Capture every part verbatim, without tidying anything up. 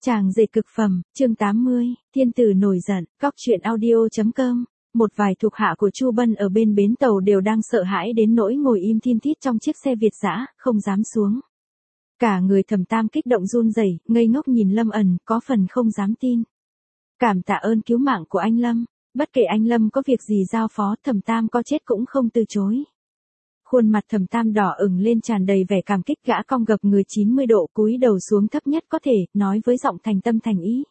Chàng dệt cực phẩm, chương tám mươi, thiên tử nổi giận, góc truyện audio.com. Một vài thuộc hạ của Chu Bân ở bên bến tàu đều đang sợ hãi đến nỗi ngồi im thin thít trong chiếc xe Việt dã, không dám xuống. Cả người Thẩm Tam kích động run rẩy, ngây ngốc nhìn Lâm ẩn, có phần không dám tin. Cảm tạ ơn cứu mạng của anh Lâm, bất kể anh Lâm có việc gì giao phó, Thẩm Tam có chết cũng không từ chối. Khuôn mặt Thẩm Tam đỏ ửng lên tràn đầy vẻ cảm kích, gã cong gập người chín mươi độ, cúi đầu xuống thấp nhất có thể, nói với giọng thành tâm thành ý.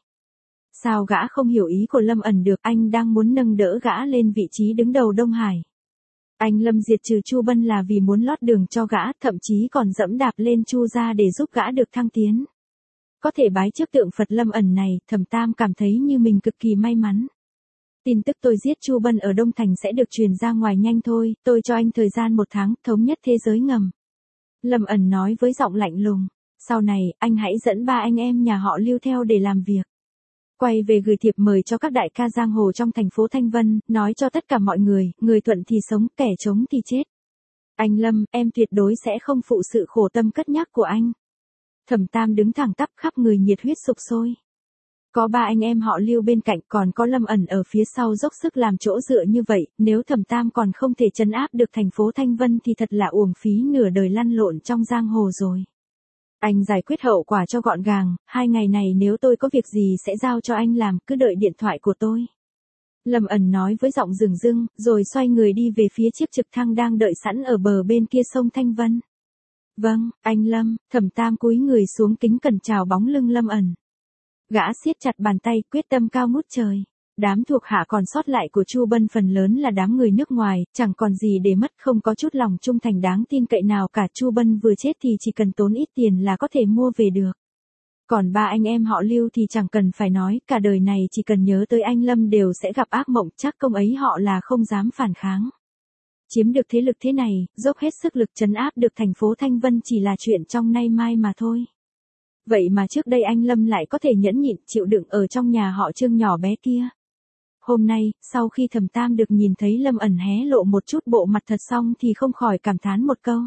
Sao gã không hiểu ý của Lâm ẩn được, anh đang muốn nâng đỡ gã lên vị trí đứng đầu Đông Hải. Anh Lâm diệt trừ Chu Bân là vì muốn lót đường cho gã, thậm chí còn dẫm đạp lên Chu gia để giúp gã được thăng tiến. Có thể bái trước tượng Phật Lâm ẩn này, Thẩm Tam cảm thấy như mình cực kỳ may mắn. Tin tức tôi giết Chu Bân ở Đông Thành sẽ được truyền ra ngoài nhanh thôi, tôi cho anh thời gian một tháng, thống nhất thế giới ngầm. Lâm ẩn nói với giọng lạnh lùng, sau này, anh hãy dẫn ba anh em nhà họ Lưu theo để làm việc. Quay về gửi thiệp mời cho các đại ca giang hồ trong thành phố Thanh Vân, nói cho tất cả mọi người, người thuận thì sống, kẻ chống thì chết. Anh Lâm, em tuyệt đối sẽ không phụ sự khổ tâm cất nhắc của anh. Thẩm Tam đứng thẳng tắp, khắp người nhiệt huyết sục sôi. Có ba anh em họ Lưu bên cạnh, còn có Lâm ẩn ở phía sau dốc sức làm chỗ dựa như vậy, nếu Thẩm Tam còn không thể trấn áp được thành phố Thanh Vân thì thật là uổng phí nửa đời lăn lộn trong giang hồ rồi. Anh giải quyết hậu quả cho gọn gàng, hai ngày này nếu tôi có việc gì sẽ giao cho anh làm, cứ đợi điện thoại của tôi. Lâm ẩn nói với giọng rừng rưng, rồi xoay người đi về phía chiếc trực thăng đang đợi sẵn ở bờ bên kia sông Thanh Vân. Vâng, anh Lâm, Thẩm Tam cúi người xuống kính cẩn chào bóng lưng Lâm ẩn. Gã siết chặt bàn tay, quyết tâm cao ngút trời. Đám thuộc hạ còn sót lại của Chu Bân phần lớn là đám người nước ngoài, chẳng còn gì để mất, không có chút lòng trung thành đáng tin cậy nào cả. Chu Bân vừa chết thì chỉ cần tốn ít tiền là có thể mua về được. Còn ba anh em họ Lưu thì chẳng cần phải nói, cả đời này chỉ cần nhớ tới anh Lâm đều sẽ gặp ác mộng, chắc công ấy họ là không dám phản kháng. Chiếm được thế lực thế này, dốc hết sức lực trấn áp được thành phố Thanh Vân chỉ là chuyện trong nay mai mà thôi. Vậy mà trước đây anh Lâm lại có thể nhẫn nhịn chịu đựng ở trong nhà họ Trương nhỏ bé kia. Hôm nay, sau khi Thẩm Tam được nhìn thấy Lâm ẩn hé lộ một chút bộ mặt thật xong thì không khỏi cảm thán một câu.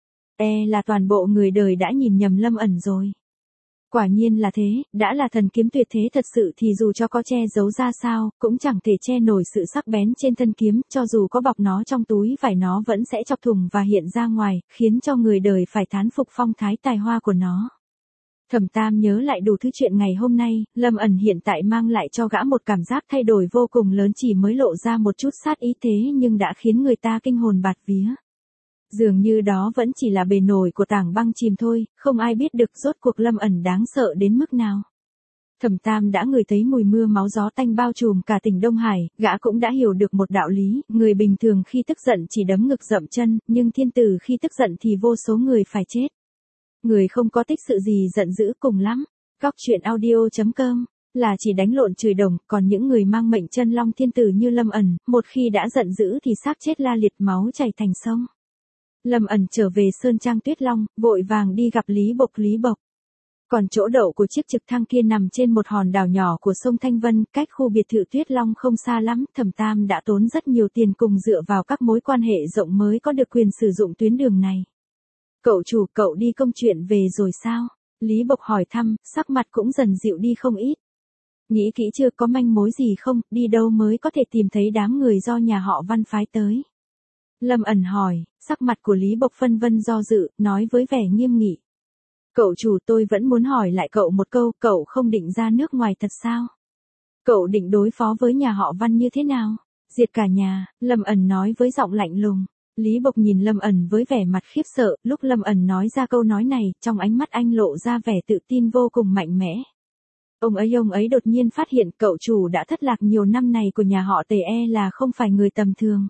E là toàn bộ người đời đã nhìn nhầm Lâm ẩn rồi. Quả nhiên là thế, đã là thần kiếm tuyệt thế thật sự thì dù cho có che giấu ra sao, cũng chẳng thể che nổi sự sắc bén trên thân kiếm, cho dù có bọc nó trong túi vải nó vẫn sẽ chọc thủng và hiện ra ngoài, khiến cho người đời phải thán phục phong thái tài hoa của nó. Thẩm Tam nhớ lại đủ thứ chuyện ngày hôm nay, Lâm ẩn hiện tại mang lại cho gã một cảm giác thay đổi vô cùng lớn, chỉ mới lộ ra một chút sát ý thế nhưng đã khiến người ta kinh hồn bạt vía. Dường như đó vẫn chỉ là bề nổi của tảng băng chìm thôi, không ai biết được rốt cuộc Lâm ẩn đáng sợ đến mức nào. Thẩm Tam đã ngửi thấy mùi mưa máu gió tanh bao trùm cả tỉnh Đông Hải, gã cũng đã hiểu được một đạo lý, người bình thường khi tức giận chỉ đấm ngực dậm chân, nhưng thiên tử khi tức giận thì vô số người phải chết. Người không có tích sự gì giận dữ cùng lắm. Góc truyện audio.com là chỉ đánh lộn chửi đồng, còn những người mang mệnh chân long thiên tử như Lâm ẩn, một khi đã giận dữ thì xác chết la liệt, máu chảy thành sông. Lâm ẩn trở về Sơn Trang Tuyết Long, vội vàng đi gặp Lý Bộc. Lý Bộc. Còn chỗ đậu của chiếc trực thăng kia nằm trên một hòn đảo nhỏ của sông Thanh Vân, cách khu biệt thự Tuyết Long không xa lắm. Thẩm Tam đã tốn rất nhiều tiền cùng dựa vào các mối quan hệ rộng mới có được quyền sử dụng tuyến đường này. Cậu chủ, cậu đi công chuyện về rồi sao? Lý Bộc hỏi thăm, sắc mặt cũng dần dịu đi không ít. Nghĩ kỹ chưa, có manh mối gì không, đi đâu mới có thể tìm thấy đám người do nhà họ Văn phái tới? Lâm ẩn hỏi, sắc mặt của Lý Bộc phân vân do dự, nói với vẻ nghiêm nghị. Cậu chủ, tôi vẫn muốn hỏi lại cậu một câu, cậu không định ra nước ngoài thật sao? Cậu định đối phó với nhà họ Văn như thế nào? Diệt cả nhà, Lâm ẩn nói với giọng lạnh lùng. Lý Bộc nhìn Lâm ẩn với vẻ mặt khiếp sợ, lúc Lâm ẩn nói ra câu nói này, trong ánh mắt anh lộ ra vẻ tự tin vô cùng mạnh mẽ. Ông ấy ông ấy đột nhiên phát hiện cậu chủ đã thất lạc nhiều năm này của nhà họ Tề e là không phải người tầm thường.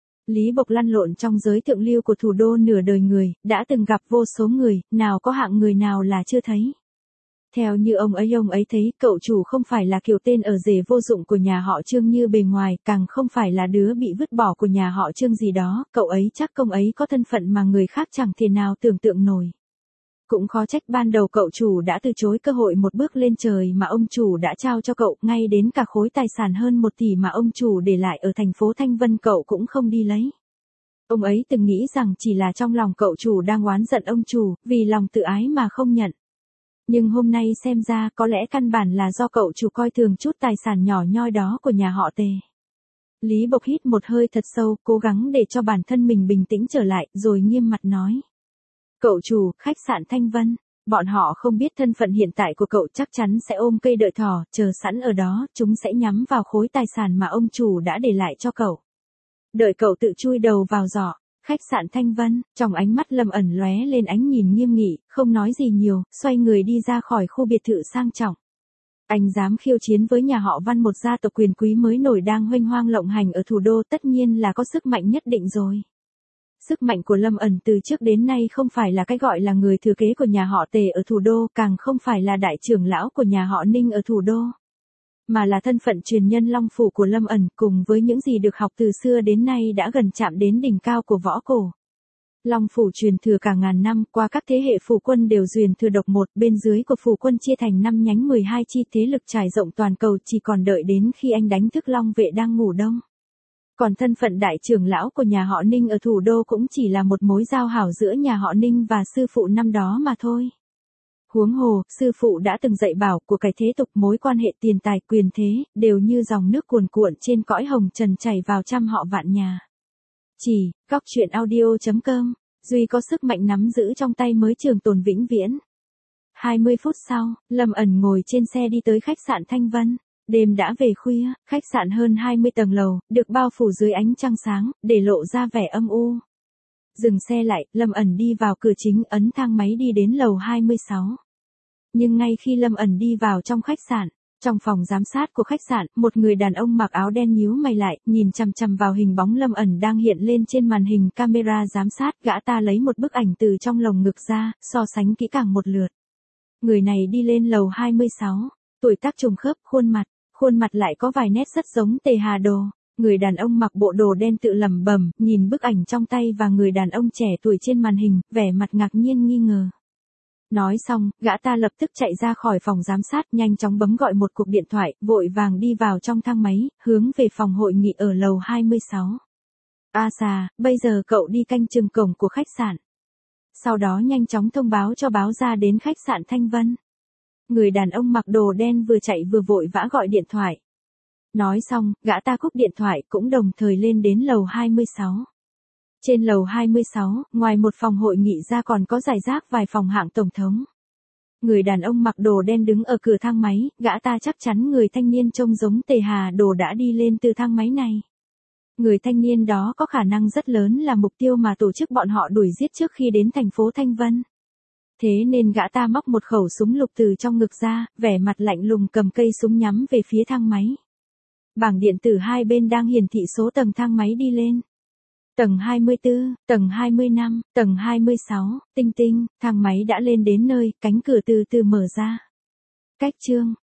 Lý Bộc lăn lộn trong giới thượng lưu của thủ đô nửa đời người, đã từng gặp vô số người, nào có hạng người nào là chưa thấy. Theo như ông ấy ông ấy thấy, cậu chủ không phải là kiểu tên ở rể vô dụng của nhà họ Trương như bề ngoài, càng không phải là đứa bị vứt bỏ của nhà họ Trương gì đó, cậu ấy chắc công ấy có thân phận mà người khác chẳng thể nào tưởng tượng nổi. Cũng khó trách ban đầu cậu chủ đã từ chối cơ hội một bước lên trời mà ông chủ đã trao cho cậu, ngay đến cả khối tài sản hơn một tỷ mà ông chủ để lại ở thành phố Thanh Vân cậu cũng không đi lấy. Ông ấy từng nghĩ rằng chỉ là trong lòng cậu chủ đang oán giận ông chủ, vì lòng tự ái mà không nhận. Nhưng hôm nay xem ra có lẽ căn bản là do cậu chủ coi thường chút tài sản nhỏ nhoi đó của nhà họ Tề. Lý Bộc hít một hơi thật sâu, cố gắng để cho bản thân mình bình tĩnh trở lại, rồi nghiêm mặt nói. Cậu chủ, khách sạn Thanh Vân, bọn họ không biết thân phận hiện tại của cậu, chắc chắn sẽ ôm cây đợi thỏ, chờ sẵn ở đó, chúng sẽ nhắm vào khối tài sản mà ông chủ đã để lại cho cậu. Đợi cậu tự chui đầu vào giỏ. Khách sạn Thanh Vân, trong ánh mắt Lâm ẩn lóe lên ánh nhìn nghiêm nghị, không nói gì nhiều, xoay người đi ra khỏi khu biệt thự sang trọng. Anh dám khiêu chiến với nhà họ Văn, một gia tộc quyền quý mới nổi đang huênh hoang lộng hành ở thủ đô, tất nhiên là có sức mạnh nhất định rồi. Sức mạnh của Lâm ẩn từ trước đến nay không phải là cái gọi là người thừa kế của nhà họ Tề ở thủ đô, càng không phải là đại trưởng lão của nhà họ Ninh ở thủ đô. Mà là thân phận truyền nhân Long Phủ của Lâm ẩn, cùng với những gì được học từ xưa đến nay đã gần chạm đến đỉnh cao của võ cổ. Long Phủ truyền thừa cả ngàn năm, qua các thế hệ phủ quân đều truyền thừa độc một, bên dưới của phủ quân chia thành năm nhánh mười hai chi, thế lực trải rộng toàn cầu, chỉ còn đợi đến khi anh đánh thức Long Vệ đang ngủ đông. Còn thân phận đại trưởng lão của nhà họ Ninh ở thủ đô cũng chỉ là một mối giao hảo giữa nhà họ Ninh và sư phụ năm đó mà thôi. Huống hồ, sư phụ đã từng dạy bảo, của cái thế tục, mối quan hệ tiền tài quyền thế, đều như dòng nước cuồn cuộn trên cõi hồng trần chảy vào trăm họ vạn nhà. Chỉ, góc truyện audio chấm com, duy có sức mạnh nắm giữ trong tay mới trường tồn vĩnh viễn. hai mươi phút sau, Lâm ẩn ngồi trên xe đi tới khách sạn Thanh Vân. Đêm đã về khuya, khách sạn hơn hai mươi tầng lầu, được bao phủ dưới ánh trăng sáng, để lộ ra vẻ âm u. Dừng xe lại, Lâm ẩn đi vào cửa chính, ấn thang máy đi đến lầu hai mươi sáu. Nhưng ngay khi Lâm ẩn đi vào trong khách sạn, trong phòng giám sát của khách sạn, một người đàn ông mặc áo đen nhíu mày lại, nhìn chằm chằm vào hình bóng Lâm ẩn đang hiện lên trên màn hình camera giám sát. Gã ta lấy một bức ảnh từ trong lồng ngực ra, so sánh kỹ càng một lượt. Người này đi lên lầu hai mươi sáu, tuổi tác trùng khớp, khuôn mặt, khuôn mặt lại có vài nét rất giống Tề Hà Đồ. Người đàn ông mặc bộ đồ đen tự lẩm bẩm, nhìn bức ảnh trong tay và người đàn ông trẻ tuổi trên màn hình, vẻ mặt ngạc nhiên nghi ngờ. Nói xong, gã ta lập tức chạy ra khỏi phòng giám sát, nhanh chóng bấm gọi một cuộc điện thoại, vội vàng đi vào trong thang máy, hướng về phòng hội nghị ở lầu hai mươi sáu. A xà, bây giờ cậu đi canh chừng cổng của khách sạn. Sau đó nhanh chóng thông báo cho báo ra đến khách sạn Thanh Vân. Người đàn ông mặc đồ đen vừa chạy vừa vội vã gọi điện thoại. Nói xong, gã ta cúp điện thoại, cũng đồng thời lên đến lầu hai mươi sáu. Trên lầu hai mươi sáu, ngoài một phòng hội nghị ra còn có rải rác vài phòng hạng tổng thống. Người đàn ông mặc đồ đen đứng ở cửa thang máy, gã ta chắc chắn người thanh niên trông giống Tề Hà Đồ đã đi lên từ thang máy này. Người thanh niên đó có khả năng rất lớn là mục tiêu mà tổ chức bọn họ đuổi giết trước khi đến thành phố Thanh Vân. Thế nên gã ta móc một khẩu súng lục từ trong ngực ra, vẻ mặt lạnh lùng cầm cây súng nhắm về phía thang máy. Bảng điện tử hai bên đang hiển thị số tầng thang máy đi lên. Tầng hai mươi tư, tầng hai mươi lăm, tầng hai mươi sáu, tinh tinh, thang máy đã lên đến nơi, cánh cửa từ từ mở ra. Cách chương,